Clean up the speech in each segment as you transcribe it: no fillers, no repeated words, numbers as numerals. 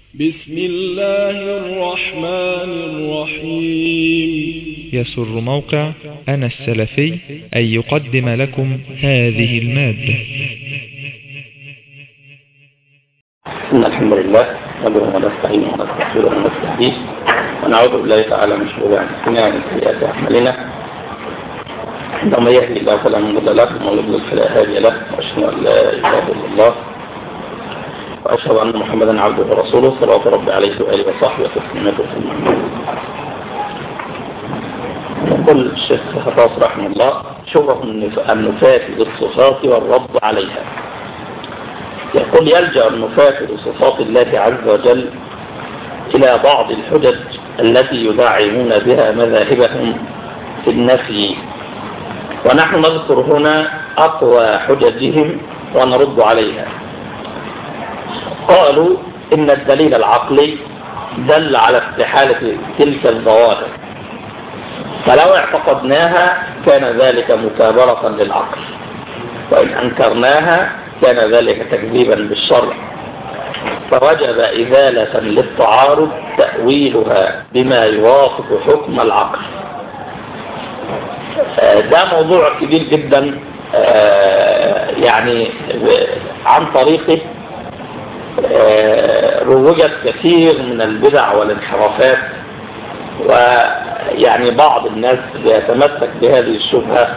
بسم الله الرحمن الرحيم. يسر موقع أنا السلفي أن يقدم لكم هذه المادة. إن الحمد لله نحمده ونستعينه ونستغفره ونستهديه ونعوذ بالله تعالى من شرور أنفسنا ومن سيئات أعمالنا. إنه من يهدي الله فلا مضل له ومن يضلل فلا هادي له، وأشهد أن لا إله إلا الله وأشهد أن محمدا عبده ورسوله صلوات ربي عليه وآله وصحبه وتسليما كثيرا. يقول الشيخ حفاظ رحمه الله: شبه النفاة بالصفات والرد عليها. يقول: يلجأ النفاة بصفات الله عز وجل إلى بعض الحجج التي يدعمون بها مذاهبهم في النفي، ونحن نذكر هنا أقوى حججهم ونرد عليها. قالوا إن الدليل العقلي دل على استحالة تلك الظواهر، فلو اعتقدناها كان ذلك مكابرة للعقل، وإن أنكرناها كان ذلك تكذيبا بالشرع، فوجب إزالة للتعارض تأويلها بما يوافق حكم العقل. ده موضوع كبير جدا، يعني عن طريقه روجت كثير من البدع والانحرافات، ويعني بعض الناس يتمسك بهذه الشبهة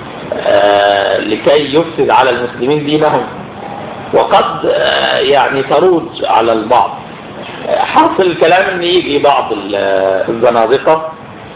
لكي يفسد على المسلمين دينهم، وقد يعني تروج على البعض. حاصل الكلام ان يجي بعض الزنادقة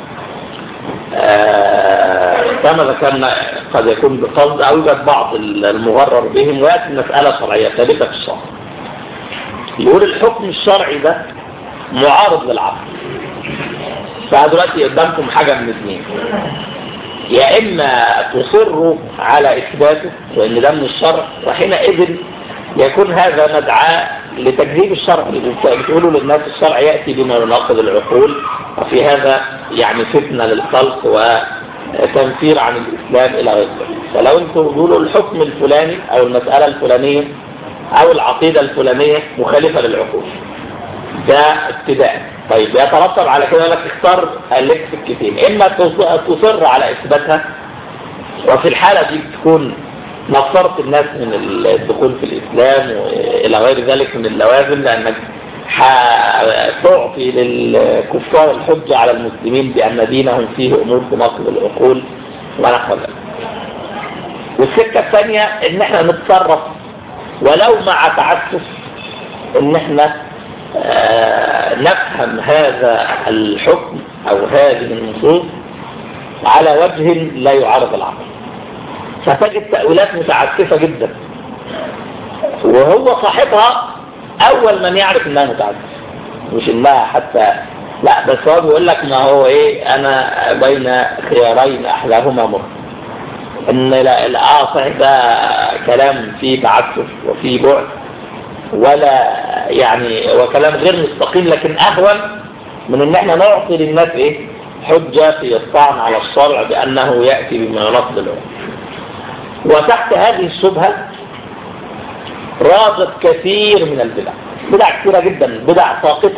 كما ذكرنا قد يكون بقصد او يوجد بعض المغرر بهم، ويأتي مسألة شرعية ثابتة في الشرع، يقول الحكم الشرعي ده معارض للعقل. فدلوقتي قدامكم حاجة من اثنين: يا إما تصروا على إثباته وإن ده من الشرع، وحينئذ يكون هذا مدعاة لتكذيب الشرع، بتقولوا للناس الشرع يأتي بما يناقض العقول، وفي هذا يعني فتنة للخلق وتنفير عن الإسلام إلى غيره. فلو أنتم تقولوا الحكم الفلاني أو المسألة الفلانية أو العقيدة الفلانية مخالفة للعقول، ده ابتداء. طيب يترتب على كده لك اختار لك سكتين: إما تصر على إثباتها، وفي الحالة دي تكون نصرت الناس من الدخول في الإسلام وإلى غير ذلك من اللوازم، لأنك تعطي للكفار الحجة على المسلمين بأن دينهم فيه أمور تناقض العقول ونحو ذلك. والسكة الثانية إن احنا نتصرف ولو مع تعسف، إن احنا نفهم هذا الحكم أو هذه النصوص على وجه لا يعارض العقل، فتجد تأويلات متعسفة جدا، وهو صاحبها أول من يعرف إنها متعسفة، مش إنها حتى لا، بس هو بيقول لك ما هو إيه، أنا بين خيارين أحلاهما مر، إن لا صحيح ده كلام فيه تعسف وفيه بعد ولا يعني وكلام غير مستقيم، لكن أهون من إن احنا نعطي للناس إيه حجة في الطعن على الشرع بأنه يأتي بما يناقض العقول. وتحت هذه الشبهة راجت كثير من البدع، بدع كثيرة جدا، بدع ساقطة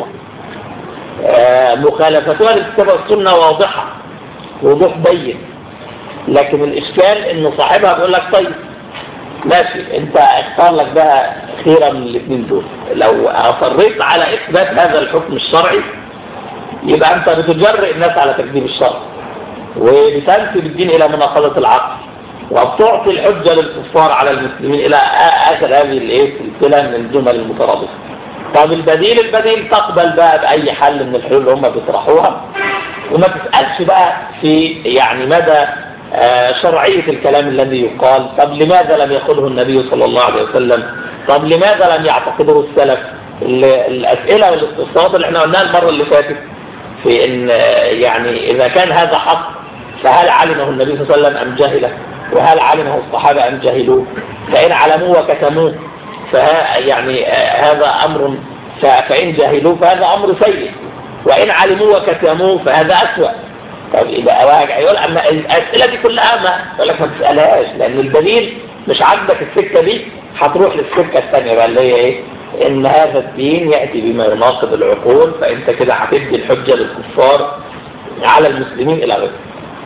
مخالفتها للكتاب والسنة واضحة وضوح بين، لكن الإشكال إنه صاحبها بيقول لك طيب ماشي، انت اختار لك بقى خيرا من الاثنين دول. لو اصريت على اثبات هذا الحكم الشرعي يبقى انت بتجرئ الناس على تكذيب الشرع، وبتنسب الدين الى مناقضة العقل، وبتعطي الحجة للكفار على المسلمين الى اخر هذه السلسلة من الجمل المترابطة. طب البديل تقبل بقى باي حل من الحلول اللي هم بيطرحوها، وما تسألش بقى في يعني مدى شرعية الكلام الذي يقال. طب لماذا لم يقوله النبي صلى الله عليه وسلم؟ طب لماذا لم يعتقده السلف؟ الأسئلة والاستفسارات اللي احنا قلناها المرة اللي فاتت في ان يعني اذا كان هذا حق فهل علمه النبي صلى الله عليه وسلم ام جهله؟ وهل علمه الصحابة ام جهلوه؟ فإن علموه وكتموه يعني هذا امر، فإن جهلوه فهذا امر سيء، وإن علموه وكتموه فهذا أسوأ. طب يبقى واجع يقول أما الأسئلة دي كلها ما يقول لك ما تسألهاش، لأن الدليل مش عاجبك السكة دي هتروح للسكة الثانية بقى اللي هي إيه؟ ان هذا الدين يأتي بما يناقض العقول، فانت كده هتدي الحجة للكفار على المسلمين الى غيره.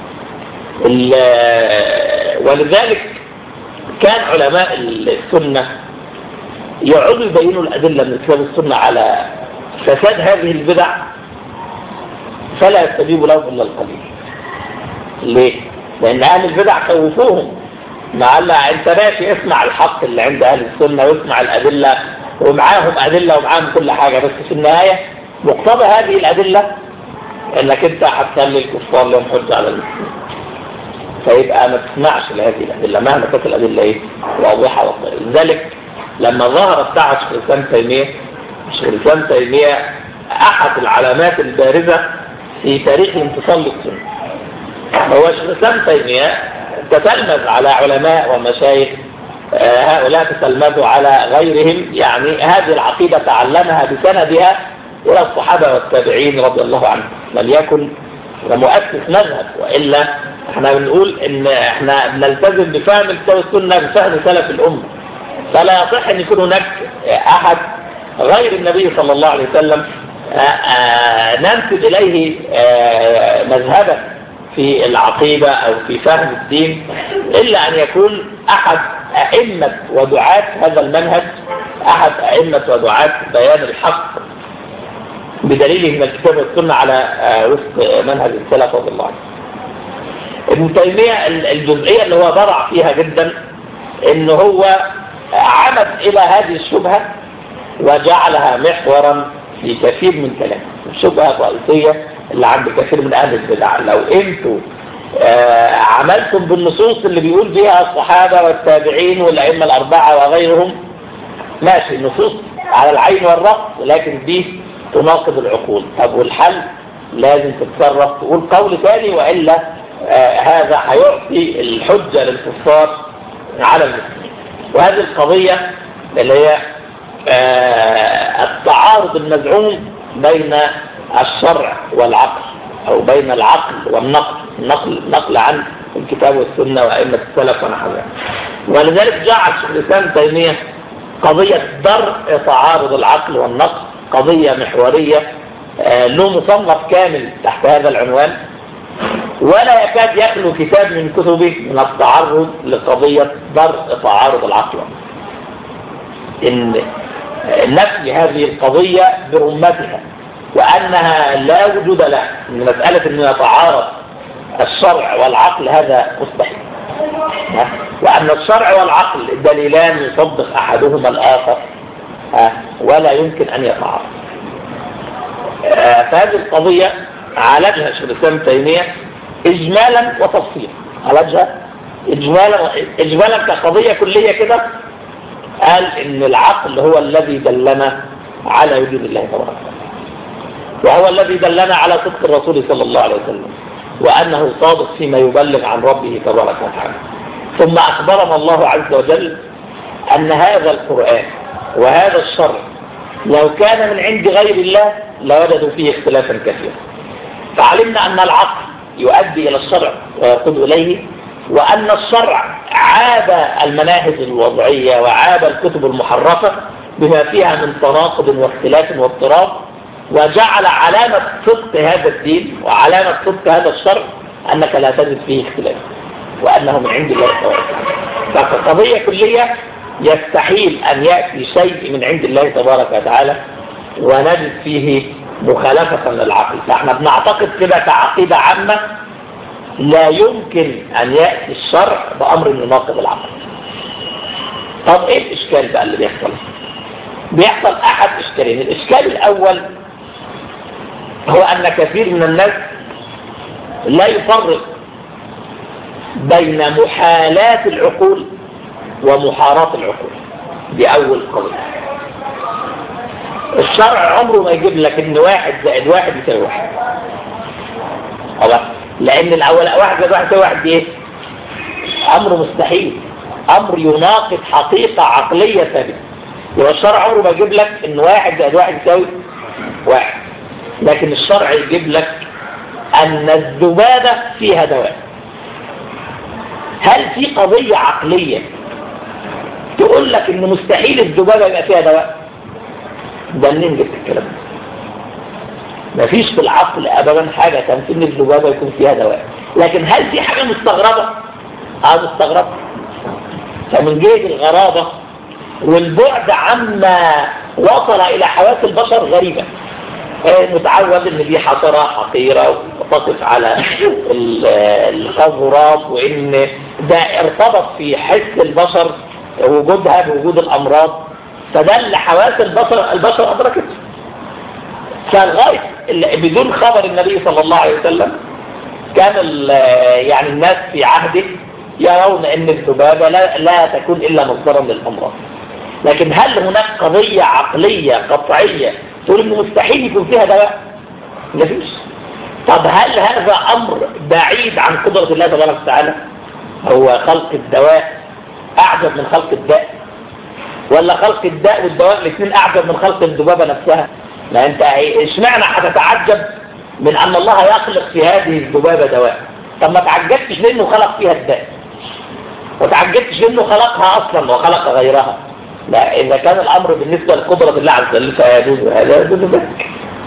ولذلك كان علماء السنة يقعدوا يبينوا الأدلة من كتاب السنة على فساد هذه البدع، فلا يستجيب لهم إلا القليل. ليه؟ لأن أهل البدع خوفوهم، معلّا أنت ماشي اسمع الحق اللي عند أهل السنة واسمع الأدلة، ومعاهم أدلة ومعاهم كل حاجة، بس في النهاية مقتضى هذه الأدلة إنك أنت هتخلي الكفار لهم حجة على المسلمين، فيبقى ما تسمعش لهذه الأدلة مهما كانت الأدلة إيه واضحة وصريحة. لذلك لما ظهرت دعوة شيخ الإسلام تيمية، شيخ الإسلام تيمية أحد العلامات البارزة في تاريخ انتصال للسنة. هو شيخ الإسلام تيمية تتلمذ على علماء ومشايخ، هؤلاء تتلمذوا على غيرهم، يعني هذه العقيدة تعلمها بسندها إلى الصحابة والتابعين رضي الله عنهم، لم يكن مؤسس مذهب، وإلا احنا بنقول ان احنا بنلتزم بفهم الكتاب والسنة بفهم سلف الأمة، فلا يصح ان يكون هناك احد غير النبي صلى الله عليه وسلم ننسب اليه مذهبا في العقيدة او في فهم الدين، الا ان يكون احد ائمة ودعاة هذا المنهج، احد ائمة ودعاة بيان الحق بدليله من الكتاب والسنة على وفق منهج السلف رضي الله عنه. ابن تيمية الجزئية اللي هو برع فيها جدا ان هو عمد الى هذه الشبهة وجعلها محورا في كثير من كلامه، الشبهة الرئيسية اللي عند كثير من اهل البدع. لو انتوا عملتم بالنصوص اللي بيقول بها الصحابة والتابعين والائمة الاربعة وغيرهم، ماشي، النصوص على العين والرأس، لكن دي تناقض العقول. طب والحل؟ لازم تتصرف تقول قول ثاني، وإلا هذا هيعطي الحجة للكفار على المسلمين. وهذه القضية اللي هي التعارض المزعوم بين الشرع والعقل، أو بين العقل والنقل، نقل عن الكتاب والسنة وأئمة السلف ونحوها. ولذلك جعل شيخ الإسلام تيمية قضية درء تعارض العقل والنقل قضية محورية، له مصنف كامل تحت هذا العنوان، ولا يكاد يخلو كتاب من كتبه من التعرض لقضية درء تعارض العقل. إن نفي هذه القضية برمتها، وأنها لا وجود لها، من مسألة أن يتعارض الشرع والعقل هذا مستحيل، وأن الشرع والعقل دليلان يصدق أحدهما الآخر ولا يمكن أن يتعارض. فهذه القضية عالجها شيخ الإسلام تيمية إجمالا وتفصيلا، عالجها إجمالا كقضية كلية كده، قال إن العقل هو الذي دلنا على وجود الله تبارك وتعالى، وهو الذي دلنا على صدق الرسول صلى الله عليه وسلم، وأنه صادق فيما يبلغ عن ربه تبارك وتعالى. ثم أخبرنا الله عز وجل أن هذا القرآن وهذا الشرع لو كان من عند غير الله لوجدوا فيه اختلافا كثيرا. فعلمنا أن العقل يؤدي إلى الشرع ويقود إليه، وأن الشرع عاب المناهج الوضعية وعاب الكتب المحرفة بما فيها من تناقض واختلاف واضطراب، وجعل علامة صدق هذا الدين وعلامة صدق هذا الشرع أنك لا تجد فيه اختلاف، وأنه من عند الله تبارك وتعالى. فقضية كلية يستحيل أن يأتي شيء من عند الله تبارك وتعالى ونجد فيه مخالفة للعقل. فاحنا بنعتقد كده كعقيدة عامة لا يمكن أن يأتي الشرع بأمر يناقض العقل. طب إيه الإشكال بقى اللي بيحصل؟ بيحصل أحد إشكالين. الإشكال الأول هو أن كثير من الناس لا يفرق بين محالات العقول ومحارات العقول. دي أول قضية. الشرع عمره ما يجيب لك إن 1 زائد 1 يساوي 1. خلاص، لأن الأول 1 زائد 1 يساوي 1 دي إيه؟ أمر مستحيل، أمر يناقض حقيقة عقلية ثابتة. يبقى الشرع عمره ما يجيب لك إن 1 زائد 1 يساوي 1، لكن الشرع يجيب لك أن الذبابة فيها دواء. هل في قضية عقلية تقول لك إن مستحيل الذبابة يبقى فيها دواء؟ ده منين جبت الكلام ده؟ مفيش في العقل ابدا حاجه تمثيل ان الذبابه يكون فيها دواء. لكن هل دي حاجه مستغربه؟ مستغربه. فمن جهه الغرابه والبعد عما وصل الى حواس البشر غريبه. متعود ان دي حشره حقيره وتقف على القاذورات، وان ده ارتبط في حس البشر وجودها بوجود الامراض، فده اللي حواس البشر ادركته. فالغاية بدون خبر النبي صلى الله عليه وسلم كان يعني الناس في عهده يرون ان الذبابة لا تكون الا مصدرا للامراض. لكن هل هناك قضية عقلية قطعية تقول انه مستحيل يكون فيها دواء؟ مفيش. طب هل هذا امر بعيد عن قدرة الله تبارك وتعالى؟ هو خلق الدواء اعجب من خلق الداء؟ ولا خلق الداء والدواء الاثنين اعجب من خلق الذبابة نفسها؟ ما انت اشمعنى هتتعجب من ان الله يخلق في هذه الذبابة دواء؟ طب ما تعجبتش لانه خلق فيها الداء، وتعجبتش لانه خلقها اصلا وخلق غيرها. لا، اذا كان الامر بالنسبة لقدرة الله عز وجل فيجوز هذا يجوز ذلك.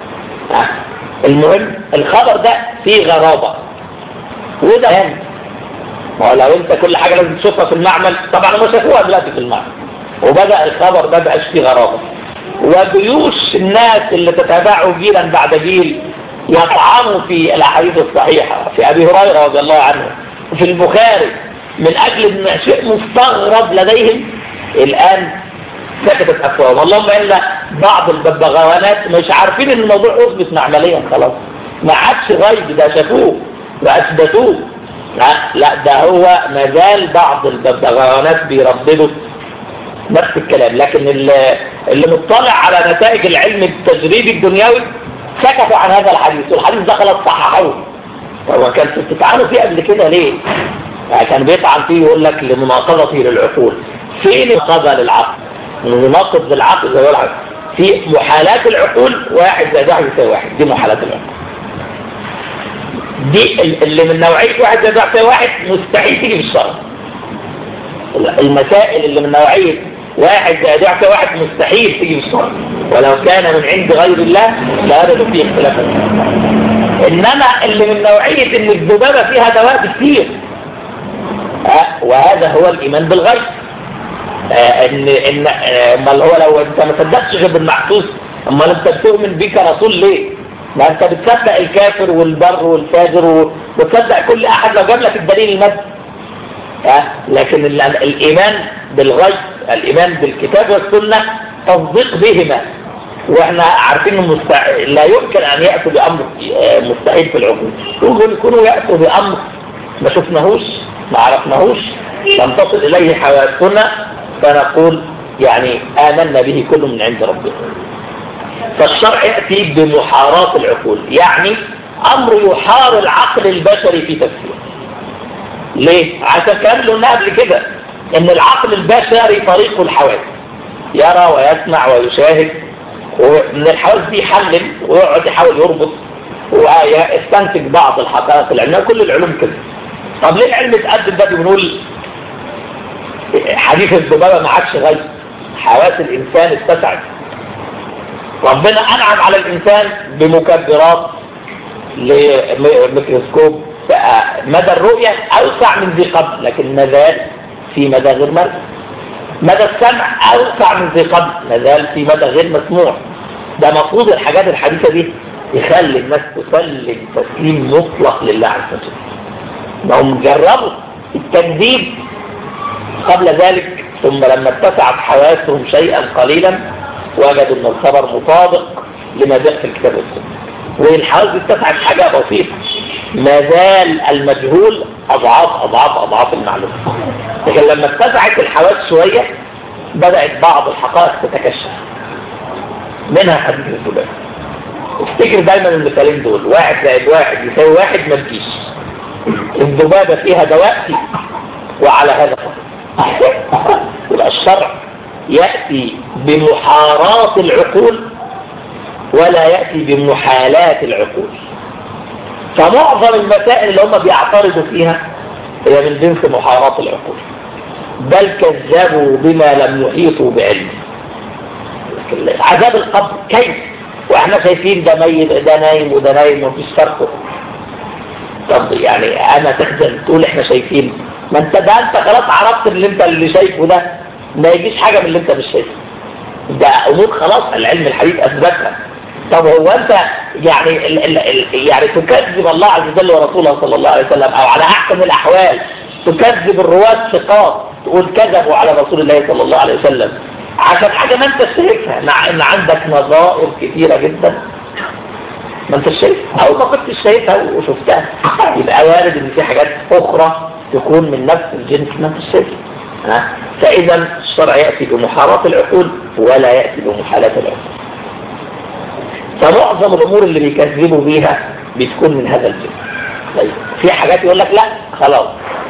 المهم الخبر ده فيه غرابة، وده يعني ما هو لو انت كل حاجة لازم تشوفها في المعمل، طبعا ما شافوها دلوقتي في المعمل، وبدأ الخبر ده بقاش فيه غرابة. وجيوش الناس اللي تتابعوا جيلا بعد جيل يطعنوا في الاحاديث الصحيحة، في ابي هريرة رضي الله عنه وفي البخاري، من اجل ان شيء مستغرب لديهم الان سكتت افواههم. اللهم الا بعض الببغاوانات مش عارفين ان الموضوع اثبت معمليا خلاص، ما عادش غيب، ده شافوه واثبتوه. لا، ده هو مازال بعض الببغاوانات بيرددوا نفس الكلام. لكن اللي مطلع على نتائج العلم التجريبي الدنيوي سكتوا عن هذا الحديث، والحديث ده خلاص صححوه. هو كان بتطعنوا فيه قبل كده ليه؟ يعني كان بيطعن فيه يقول لك لمناقضته للعقول. فين المناقضه للعقل؟ مناقض للعقل زي العقل في محالات العقول، 1 زائد 1 يساوي 1، دي محالات العقول. دي اللي من نوعيه 1 زائد 1 يساوي 1 مستحيل تيجي في الشرع. المسائل اللي من نوعيه 1 زائد 1 يساوي 1 مستحيل تيجي في الشرع، ولو كان من عند غير الله لوجدوا فيه اختلافا. انما اللي من نوعيه ان الذبابه فيها دواء كتير، وهذا هو الايمان بالغيب. امال هو لو انت ما صدقتش غير بالمحسوس، امال انت بتؤمن بك رسول ليه؟ ما انت بتصدق الكافر والبر والفاجر وتصدق كل احد لو جاب لك الدليل المادي. لكن الايمان بالغيب، الايمان بالكتاب والسنه، تصديق بهما. واحنا عارفين انه لا يمكن ان ياتوا بامر مستحيل في العقول. يكونوا ياتوا بامر ما شفناهوش ما عرفناهوش لم تصل اليه حواسنا، فنقول يعني آمنا به كل من عند ربنا. فالشرع يأتي بمحارات العقول، يعني أمر يحار العقل البشري في تفسيره. ليه؟ عشان كان قلنا قبل كده إن العقل البشري طريق الحواس، يرى ويسمع ويشاهد، ومن الحواس دي يحلل ويقعد يحاول يربط ويستنتج بعض الحقائق العلمية. كل العلوم كده. طب ليه العلم اتقدم ده؟ بنقول حديث الذبابة ما عادش غيب، حواس الإنسان اتسعت. ربنا أنعم على الإنسان بمكبرات لميكروسكوب، مدى الرؤية أوسع من ذي قبل، لكن مازال في مدى غير مرئي. مدى السمع أوسع من ذي قبل، مازال في مدى غير مسموع. ده مفروض الحاجات الحديثة دي يخلي الناس تسلم تسليم مطلق لله عز وجل. لهم جربوا التكذيب قبل ذلك، ثم لما اتسعت حواسهم شيئا قليلا وجدوا ان الخبر مطابق لما جاء في الكتاب والسنة. والحواس اتسعت حاجة بسيطة، ما زال المجهول أضعاف المعلومة. لكن لما اتسعت الحواس شوية بدأت بعض الحقائق تتكشف، منها حديث الذبابة. افتكر دايما المثالين دول، 1 زائد 1 يساوي 1 ما تجيش. الذبابة فيها دواء وعلى هذا يبقى الشرع يأتي بمحارات العقول ولا يأتي بمحالات العقول. فمعظم المسائل اللي هم بيعترضوا فيها هي من جنس محارات العقول، بل كذبوا بما لم يحيطوا بعلمه. عذاب القبر كيف واحنا شايفين ده ميت ده نايم وده نايم ومفيش فرق؟ طب يعني انا تخجل تقول احنا شايفين؟ ما انت انت خلاص عرفت اللي شايفه ده ما يجيش حاجه من اللي انت مش شايفه. ده امور خلاص العلم الحديث اثبتها. طب هو انت يعني تكذب الله عز وجل ورسوله صلى الله عليه وسلم، او على احسن الاحوال تكذب الرواة الثقات تقول كذبوا على رسول الله صلى الله عليه وسلم عشان حاجه ما انت شايفها، مع ان عندك نظائر كثيره جدا ما انت شايفها او ما كنتش شايفها وشفتها. يبقى وارد ان في حاجات اخرى تكون من نفس الجنس ما انت شايفها. فاذا الشرع ياتي بمحارات العقول ولا ياتي بمحالات العقول. فمعظم الامور اللي بيكذبوا بيها بتكون من هذا الجنس. طيب في حاجات يقول لك لا خلاص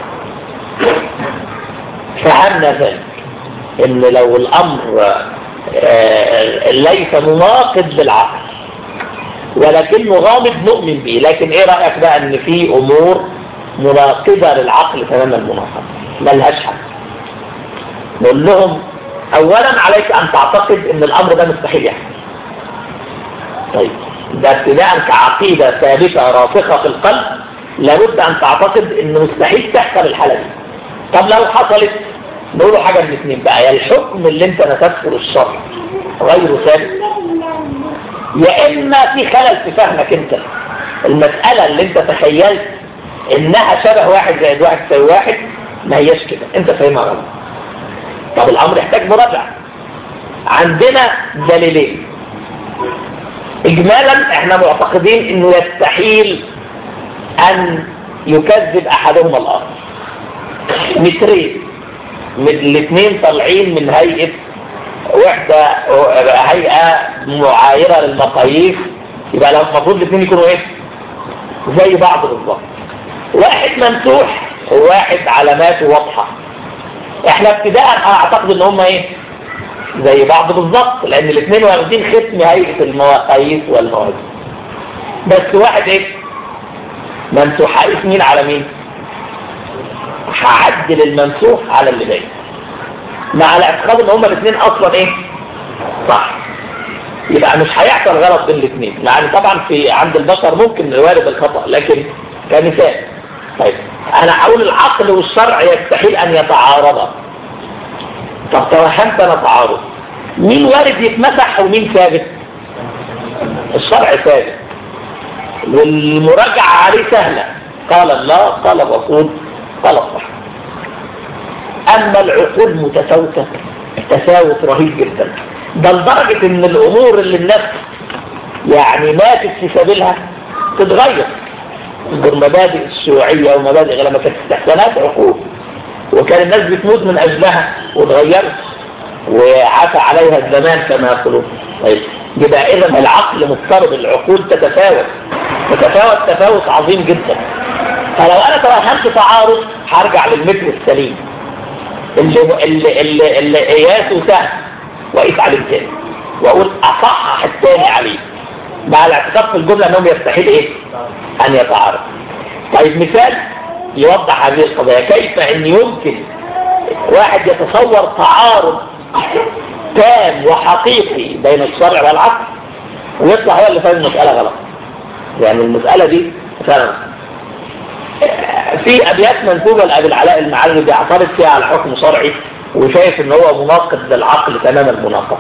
فهمنا ذلك ان لو الامر ليس مناقض للعقل ولكنه غامض نؤمن به، لكن ايه رأيك بقى ان في امور مناقضة للعقل تماما المناقضة ملهاش حل؟ نقول لهم اولا عليك ان تعتقد ان الامر ده مستحيل يحصل. طيب ده ابتداء كعقيدة ثابتة راسخة في القلب لابد ان تعتقد ان مستحيل تحصل الحالة دي. طب لو حصلت نقوله حاجة من اثنين بقى، يا الحكم اللي انت نسبته للشرع غير ثابت، يا اما في خلل في فهمك انت. المسألة اللي انت تخيلت انها شبه 1 زائد 1 يساوي 1 ما هياش كده، انت فاهمها غلط. طب الامر يحتاج مراجعة. عندنا دليلين. اجمالا احنا معتقدين انه يستحيل ان يكذب احدهما الاخر. مترين من الاثنين طالعين من هيئة وحدة هيئة معايرة للمقاييس، يبقى لو المفروض الاثنين يكونوا ايه؟ زي بعض بالظبط. واحد ممسوح وواحد علاماته واضحة. احنا ابتداء اعتقد ان هم ايه؟ زي بعض بالظبط، لان الاثنين واخدين ختم هيئة المقاييس والموازين. بس واحد ايه؟ ممسوح. هقيس مين على مين؟ هعدل الممسوح على اللي باين، مع الاعتقاد ان هما الاثنين اصلا ايه؟ صح. يبقى مش هيحصل غلط بين الاثنين، يعني طبعا في عند البشر ممكن وارد الخطأ لكن كمثال. طيب انا هقول العقل والشرع يستحيل ان يتعارضا. طب توهمت انا تعارض، مين وارد يتمسح ومين ثابت؟ الشرع ثابت والمراجعة عليه سهلة، قال الله قال الرسول قال الصحابة. اما العقول متفاوتة تفاوت رهيب جدا، ده لدرجة ان الامور اللي الناس يعني ماتت في سبيلها تتغير. المبادئ الشيوعية ومبادئ لما كانت استحسانات عقول وكان الناس بتموت من اجلها وتغيرت وعفى عليها الزمان كما يقولون. طيب يبقى اذا العقل مضطرب، العقول تتفاوت تفاوت عظيم جدا. فلو انا توهمت تعارض هرجع للمتر السليم اللي قياسه سهل وقيس عليه الثاني واقول اصحح الثاني عليه، مع الاعتقاد في الجمله انهم يستحيل ايه؟ ان يتعارض. طيب مثال يوضح هذه القضيه، كيف ان يمكن واحد يتصور تعارض تام وحقيقي بين الشرع والعقل ويطلع هو اللي فاهم المساله غلط. يعني المساله دي فعلا في ابيات منسوبه لابي العلاء المعلي بيعترض فيها على حكم شرعي وشايف ان هو مناقض للعقل تماما المناقضه.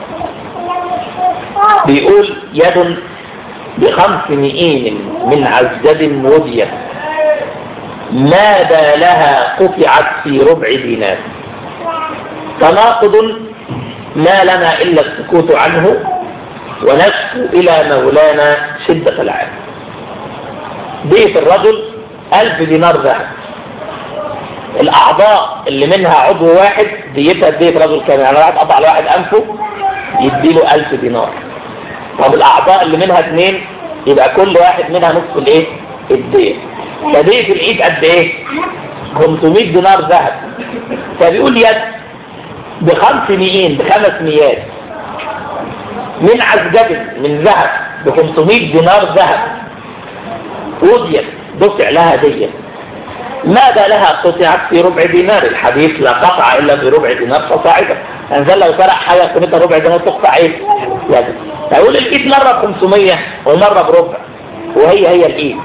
بيقول يد ب5 مئين من عزد وديت ما بالها قطعت في ربع دينار، تناقض ما لنا الا السكوت عنه ونشكو الى مولانا شده العاب. بيت الرجل 1000 دينار ذهب، الأعضاء اللي منها عضو واحد ديتها ديت رجل كامل، يعني واحد قطع لواحد أنفه يديله 1000 دينار. طب الأعضاء اللي منها 2 يبقى كل واحد منها نصف الايه؟ الدية. فدية الإيد قد ايه؟ 500 دينار ذهب. فبيقول يد ب5 مئين ب5 مئات من عزجد من ذهب ب500 دينار ذهب وديت دفع لها دية، ماذا لها قطعت في ربع دينار؟ الحديث لا قطع إلا في ربع دينار فصاعدا. أنزل لو سرق حاجة قيمتها ربع دينار تقطع ايه؟ لازم تقول الايد مرة ب500 ومرة بربع وهي الايد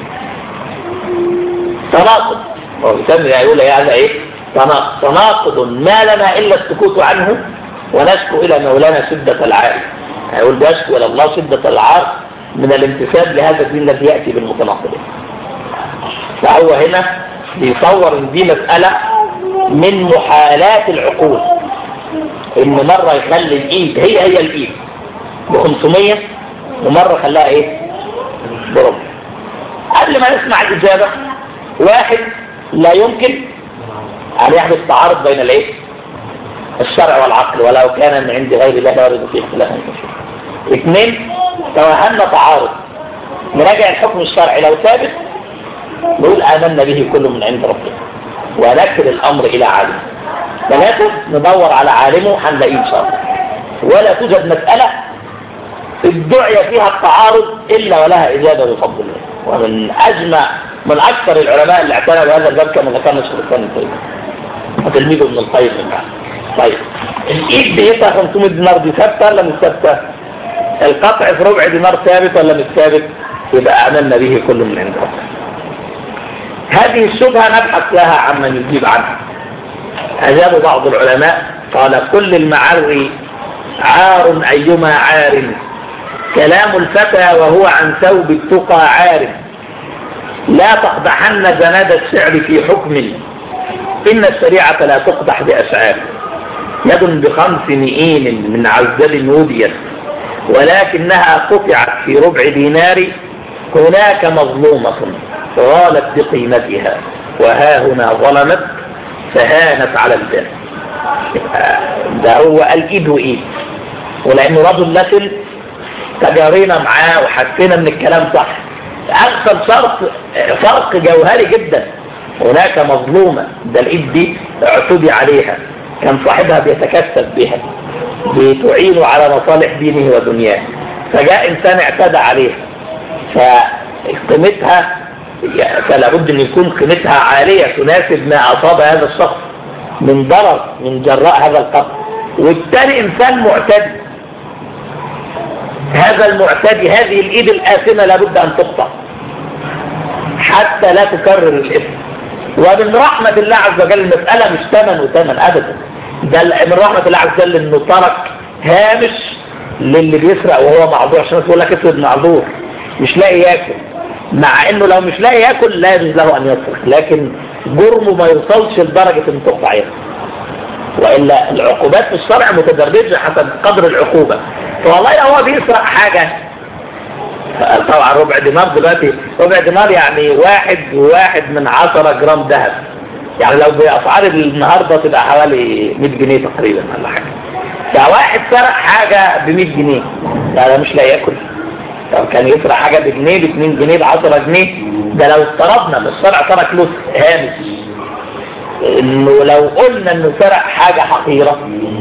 تناقض. هو يسمي يقول هذا ايه؟ تناقض ما لنا الا السكوت عنه ونشكو الى مولانا شدة العار. يقول بيشكو الى الله شدة العار من الامتثال لهذا الدين الذي ياتي بالمتناقضين. فهو هنا بيصور ان دي مسألة من محالات العقول، ان مرة يخلي الايد هي الايد ب500 ومرة خلاها ايه؟ بربع. قبل ما نسمع الإجابة، واحد لا يمكن أن يحدث تعارض بين الايه؟ الشرع والعقل ولو كان من عند غير الله يرد فيه اختلاف كثير. اثنين، توهمنا تعارض، نراجع الحكم الشرعي لو ثابت نقول آمنا به كل من عند ربنا ونكل الأمر إلى عالم. ثلاثة، ندور على عالمه هنلاقيه إن شاء الله. ولا توجد مسألة ادعي فيها التعارض إلا ولها إجابة بفضل الله. ومن أكثر العلماء اللي اعتنوا بهذا الباب كما ذكرنا الشيخ الثاني وتلميذه ابن القيم من بعد. طيب الإيد بيتها 500 دينار دي ثابتة ولا مش ثابتة؟ القطع في ربع دينار ثابت ولا مش ثابت؟ يبقى آمنا به كل من عند ربنا. هذه الشبهة نبحث لها عمن يجيب عنها. أجاب بعض العلماء قال كل المعر عار أيما عار، كلام الفتى وهو عن ثوب التقى عار، لا تقدحن زناد الشعر في حكم، إن الشريعة لا تقدح بأشعار، يد ب5 مئين من عزل وديت ولكنها قطعت في ربع دينار، هناك مظلومة غالت بقيمتها وها هنا ظلمت فهانت على الجنة. ده هو الإيد وإيد، ولأنه رجل لكن تجارينا معاه وحسينا من الكلام صح. أغفل فرق جوهري جدا. هناك مظلومة، ده الإيد دي اعتدي عليها، كان صاحبها بيتكسب بها بتعينه على مصالح دينه ودنياه، فجاء إنسان اعتدى عليها فقيمتها فلا بد أن يكون قيمتها عالية تناسب ما أصاب هذا الشخص من ضرر من جراء هذا القتل. والثاني إنسان معتدي، هذا المعتدي هذه الإيد الآثمة لابد أن تقطع حتى لا تكرر الإثم. ومن رحمة الله عز وجل المسألة مش ثمن أبدا، ده من رحمة الله عز وجل إنه ترك هامش للي بيسرق وهو معذور، عشان يقول لك اسود معذور مش لاقي ياكل، مع إنه لو مش لاقي ياكل لا يجوز له أن يسرق، لكن جرمه ما يوصلش لدرجة إن تقطع يده. وإلا العقوبات في الشرع متدرجة حسب قدر العقوبة. فوالله لو هو بيسرق حاجة طبعا ربع دينار دلوقتي، ربع دينار يعني 1 من 10 جرام ذهب، يعني لو بأسعار النهاردة تبقى حوالي 100 جنيه تقريبا ولا حاجة. فواحد سرق حاجة ب100 جنيه ده مش لا ياكل. طب كان يسرق حاجة بجنيه ب2 جنيه ب10 جنيه، ده لو افترضنا ان الشرع ترك له هامش انه لو قلنا انه سرق حاجة حقيرة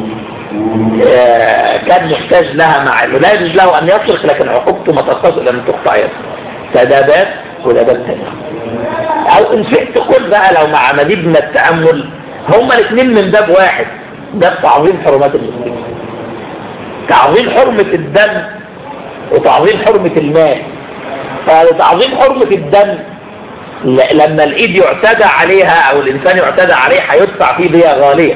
كان محتاج لها، مع انه لا يجوز له ان يسرق لكن عقوبته ما تصل الى ان تقطع يده. فده باب وده باب ثاني. او ان شئت قل بقى لو مع مزيد من التأمل هما الاثنين من باب واحد، باب تعظيم حرمات المسلمين، تعظيم حرمة الدم وتعظيم حرمة المال. فتعظيم حرمة الدم لما الايد يعتدى عليها او الانسان يعتدى عليه هيدفع فيه دية غالية.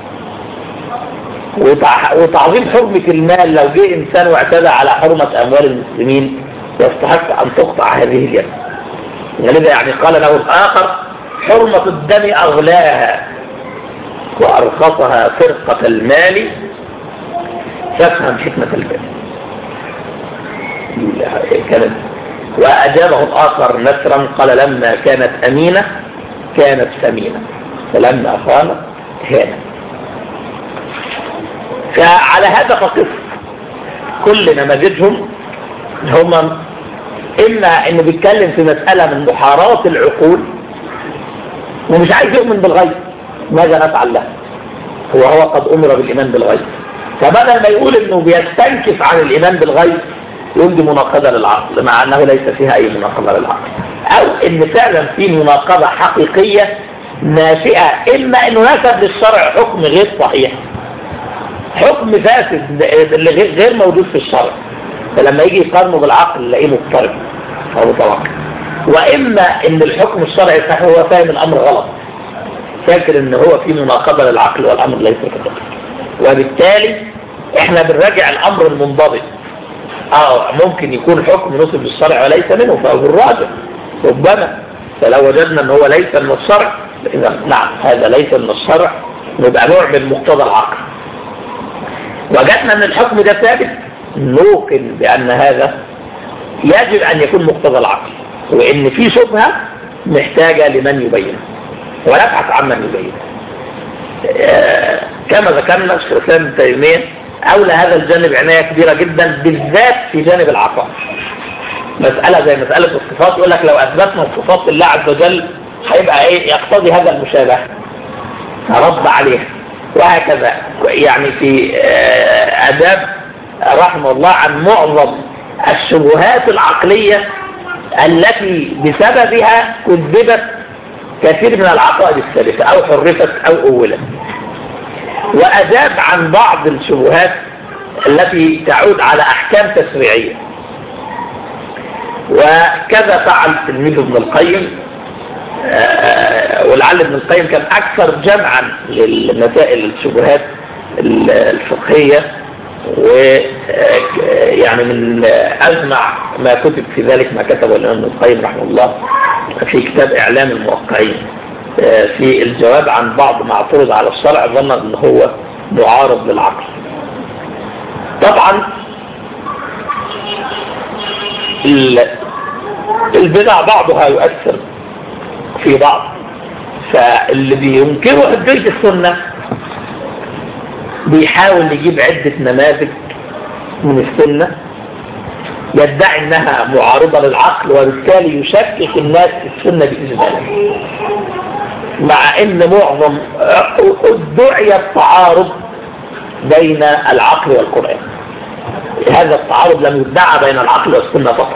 وتعظيم حرمة المال لو جه انسان واعتدى على حرمة اموال المسلمين يستحق ان تقطع هذه اليد. لذا يعني قال له الاخر حرمة الدم اغلاها وارخصها فرقة المال فافهم حكمة الباب. كانت وأجابه الآخر نسرا قال لما كانت أمينة كانت ثمينة فلما خانت هانت. فعلى هذا فقط كل نماذجهم هم إما إنه بيتكلم في مسألة من محارات العقول ومش عايز يؤمن بالغيب، ماذا نفعل له؟ وهو قد أمر بالإيمان بالغيب، فبدل ما يقول إنه بيستنكف عن الإيمان بالغيب يقول دي مناقضة للعقل، مع أنه ليس فيها أي مناقضة للعقل، أو إن فعلا في مناقضة حقيقية ناشئة، إما إنه نسب للشرع حكم غير صحيح حكم فاسد اللي غير موجود في الشرع، فلما يجي يقارنه بالعقل يلاقيه مضطرب او متوقع. واما ان الحكم الشرعي صحيح هو فاهم الامر غلط، فاكر ان هو في مناقضه للعقل والامر ليس كذلك، وبالتالي احنا بنراجع الامر المنضبط. ممكن يكون حكم نصب للشرع وليس منه فهو الراجع ربما، فلو وجدنا ان هو ليس من الشرع نعم هذا ليس من الشرع، يبقى نوع من مقتضى العقل. وجدنا ان الحكم ده ثابت، نوقن بان هذا يجب ان يكون مقتضى العقل، وان في شبهه محتاجه لمن يبينها ونبحث عن من يبينها. كما ذكرنا الشيخ الاسلام ابن تيميه اولى هذا الجانب عنايه كبيره جدا، بالذات في جانب العقائد. مساله زي مساله الصفات يقول لك لو اثبتنا الصفات لله عز وجل هيبقى ايه؟ يقتضي هذا المشابه، رد عليها، وهكذا. يعني في آداب رحمه الله عن معظم الشبهات العقلية التي بسببها كذبت كثير من العقائد السابقة أو حرفت أو أولت، وأجاب عن بعض الشبهات التي تعود على أحكام تشريعية. وكذا فعل تلميذ ابن القيم، ولعل ابن القيم كان أكثر جمعا للمسائل الشبهات الفقهية، ويعني من أجمع ما كتب في ذلك ما كتبه الإمام ابن القيم رحمه الله في كتاب إعلام الموقعين في الجواب عن بعض ما اعترض على الشرع ظن أنه هو معارض للعقل. طبعا البدع بعضها يؤثر في بعض، فاللي بينكروا حجية السنة بيحاول يجيب عدة نماذج من السنة يدعي انها معارضة للعقل، وبالتالي يشكك الناس في السنة بإجمالا، مع ان معظم ادعي التعارض بين العقل والقرآن. هذا التعارض لم يدعى بين العقل والسنة فقط،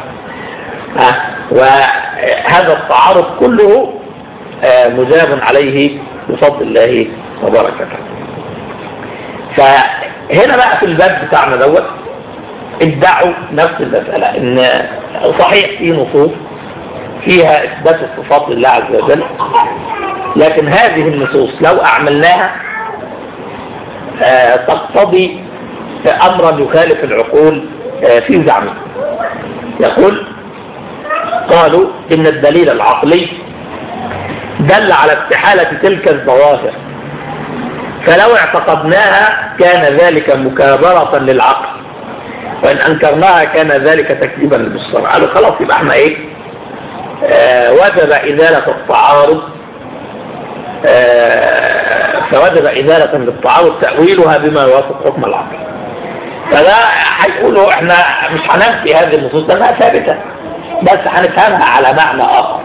وهذا التعارض كله مجاب عليه بفضل الله وبركاته. فهنا بقى في الباب بتاعنا دوت ادعوا نفس المسألة، ان صحيح في نصوص فيها اثبات الصفات لله عز وجل، لكن هذه النصوص لو اعملناها تقتضي امرا يخالف العقول في زعمه. يقول قالوا ان الدليل العقلي دل على استحالة تلك الظواهر، فلو اعتقدناها كان ذلك مكابرة للعقل، وإن أنكرناها كان ذلك تكذيبا للشرع. قالوا خلاص يبقى احنا ايه؟ وجب إزالة التعارض، فوجب إزالة للتعارض تأويلها بما يوافق حكم العقل. فده هيقولوا احنا مش هننفي هذه النصوص لأنها ثابتة، بس هنفهمها على معنى آخر،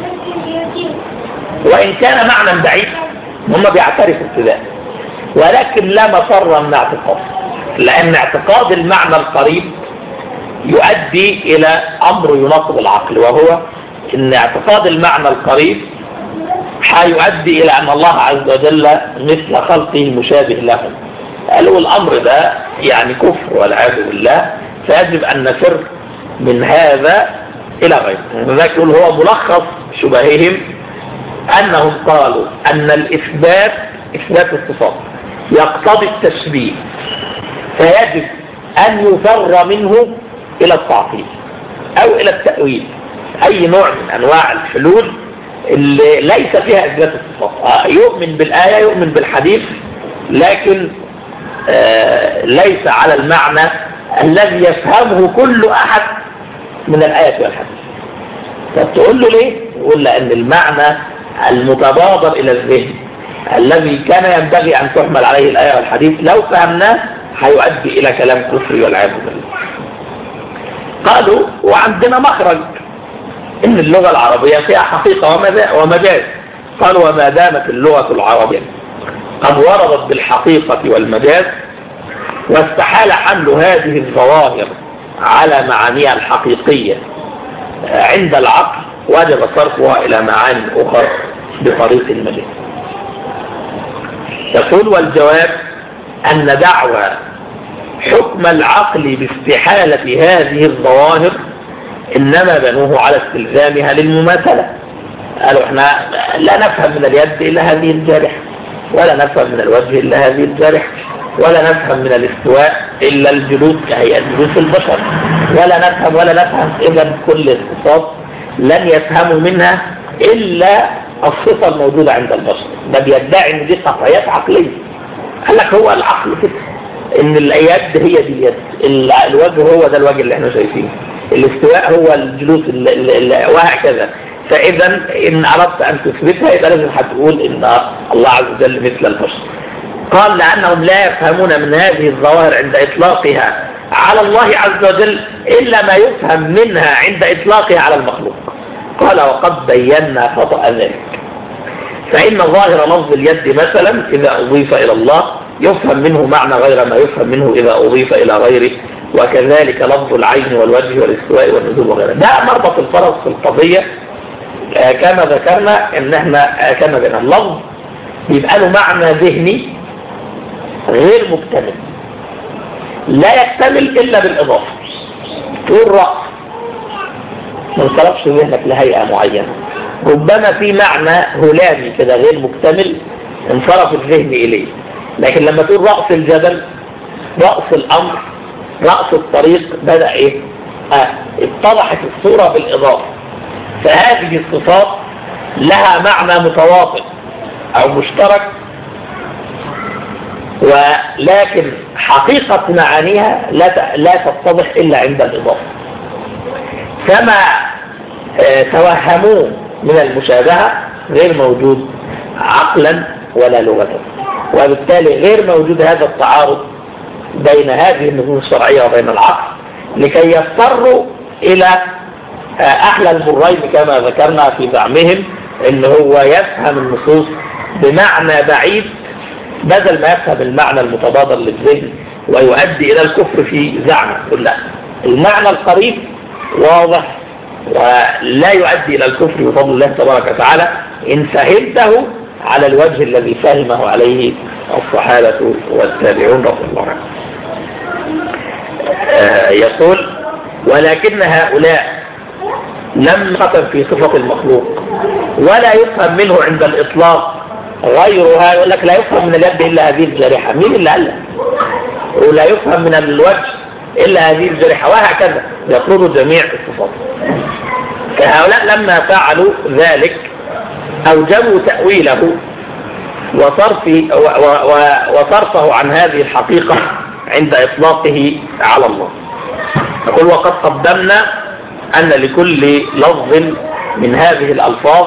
وإن كان معنى بعيد هم بيعترفوا ابتداء، ولكن لا مفر من اعتقاد، لأن اعتقاد المعنى القريب يؤدي إلى أمر يناقض العقل، وهو إن اعتقاد المعنى القريب هيؤدي إلى أن الله عز وجل مثل خلقه مشابه لهم. قالوا الأمر ده يعني كفر والعياذ بالله، فيجب أن نفر من هذا إلى غيره. لذلك يقول هو ملخص شبههم أنهم قالوا أن الإثبات إثبات الصفات يقتضي التشبيه، فيجب أن يفر منه إلى التعطيل أو إلى التأويل، أي نوع من أنواع الحلول اللي ليس فيها إثبات الصفات. يؤمن بالآية يؤمن بالحديث، لكن ليس على المعنى الذي يفهمه كل أحد من الآية والحديث. فتقول له ليه؟ يقول لأن المعنى المتبادر إلى الذهن الذي كان ينبغي أن تحمل عليه الآية والحديث لو فهمناه هيؤدي إلى كلام كفري والعياذ بالله. قالوا وعندنا مخرج إن اللغة العربية فيها حقيقة ومجاز. قالوا وما دامت اللغة العربية قد وردت بالحقيقة والمجاز واستحال حمل هذه الظواهر على معانيها الحقيقية عند العقل، وجب صرفها إلى معاني أخرى بطريق المجاز. يقول والجواب أن دعوى حكم العقل باستحالة هذه الظواهر إنما بنوه على استلزامها للمماثلة. قالوا احنا لا نفهم من اليد إلا هذه الجارحة، ولا نفهم من الوجه إلا هذه الجارحة، ولا نفهم من الاستواء إلا الجلوس كهيئة جلوس البشر، ولا نفهم إذا كل الصفات لن يفهموا منها إلا الصفة الموجودة عند البشر. ده بيدعي إن دي قطعيات عقلية. قال لك هو العقل كده، إن اليد هي دي اليد، الوجه هو ده الوجه اللي احنا شايفينه، الاستواء هو الجلوس وهكذا. فإذا إن أردت أن تثبتها يبقى لازم هتقول إن الله عز وجل مثل البشر. قال لأنهم لا يفهمون من هذه الظواهر عند إطلاقها على الله عز وجل إلا ما يفهم منها عند إطلاقها على المخلوق. قال وقد بينا خطأ ذلك، فإن ظاهر لفظ اليد مثلا إذا أضيف إلى الله يفهم منه معنى غير ما يفهم منه إذا أضيف إلى غيره، وكذلك لفظ العين والوجه والاستواء والنزول وغيره. ده مربط الفرس في القضية. كما ذكرنا ان احنا كما بين اللفظ بيبقى له معنى ذهني غير مكتمل، لا يكتمل الا بالاضافه. تقول رأس ما انصرفش ذهنك لهيئه معينه، ربما في معنى هلامي كده غير مكتمل انصرف الذهن اليه، لكن لما تقول رأس الجبل، رأس الامر، رأس الطريق، بدأ ايه؟ اتضحت الصوره بالاضافه. فهذه الصفات لها معنى متواطئ أو مشترك، ولكن حقيقة معانيها لا تتضح إلا عند الإضافة. فما توهموه من المشابهة غير موجود عقلا ولا لغة، وبالتالي غير موجود هذا التعارض بين هذه النصوص الشرعية وبين العقل لكي يضطروا إلى أحلى البرين كما ذكرنا في زعمهم إن هو يفهم النصوص بمعنى بعيد بدل ما يفهم المعنى المتبادر للذهن ويؤدي إلى الكفر في زعمه. لا، المعنى القريب واضح ولا يؤدي إلى الكفر بفضل الله تبارك وتعالى إن فهمته على الوجه الذي فهمه عليه الصحابة والتابعون رضي الله عنهم. يقول ولكن هؤلاء لم يقم في صفة المخلوق ولا يفهم منه عند الإطلاق غيرها. يقول لك لا يفهم من اليد إلا هذه الجارحة، مين اللي قال لك؟ ولا يفهم من الوجه إلا هذه الجارحة، وهكذا يطرد جميع الصفات. فهؤلاء لما فعلوا ذلك أوجبوا تأويله وصرفه عن هذه الحقيقة عند إطلاقه على الله. نقول وقد قدمنا أن لكل لفظ من هذه الألفاظ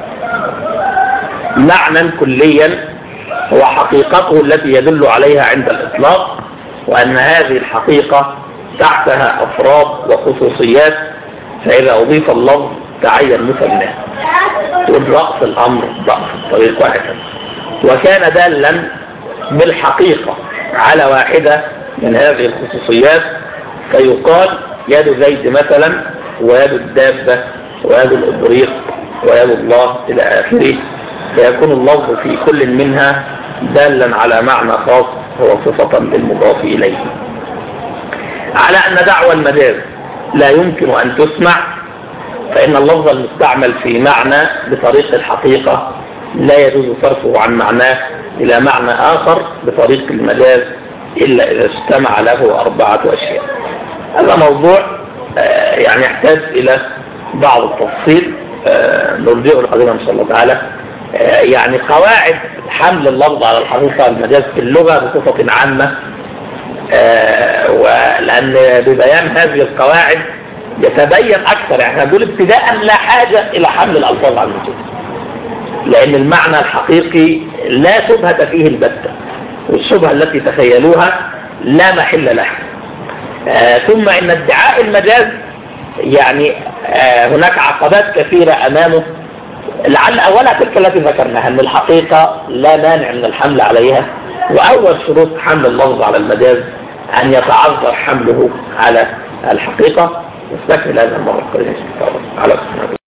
معنى كليا هو حقيقته التي يدل عليها عند الإطلاق، وأن هذه الحقيقة تحتها أفراد وخصوصيات، فإذا أضيف اللفظ تعين مسماه. تقول رأس الأمر، رأس الطريق، وهكذا. وكان دالا بالحقيقة على واحدة من هذه الخصوصيات، فيقال يد زيد مثلا، ويد الدابة، ويد الإبريق، ويد الله إلى آخره، فيكون اللفظ في كل منها دالا على معنى خاص هو صفة للمضاف إليه. على أن دعوى المجاز لا يمكن أن تسمع، فإن اللفظ المستعمل في معنى بطريق الحقيقة لا يجوز صرفه عن معناه إلى معنى آخر بطريق المجاز إلا إذا اجتمع له 4 أشياء. هذا موضوع يعني يحتاج إلى بعض التفصيل نرجعه لقديما إن شاء الله تعالى. يعني قواعد حمل اللفظ على الحقيقة المجاز في اللغة بصفة عامة، ولأن ببيان هذه القواعد يتبين أكثر. يعني نقول ابتداء لا حاجة إلى حمل الألفاظ على المجاز، لأن المعنى الحقيقي لا شبهة فيه البتة، والشبهة التي تخيلوها لا محل لها. ثم إن ادعاء المجاز يعني هناك عقبات كثيرة أمامه، لعل أولها تلك التي ذكرناها، أن الحقيقة لا مانع من الحمل عليها، وأول شروط حمل اللفظ على المجاز أن يتعذر حمله على الحقيقة. نستكمل هذا المرة القادمة على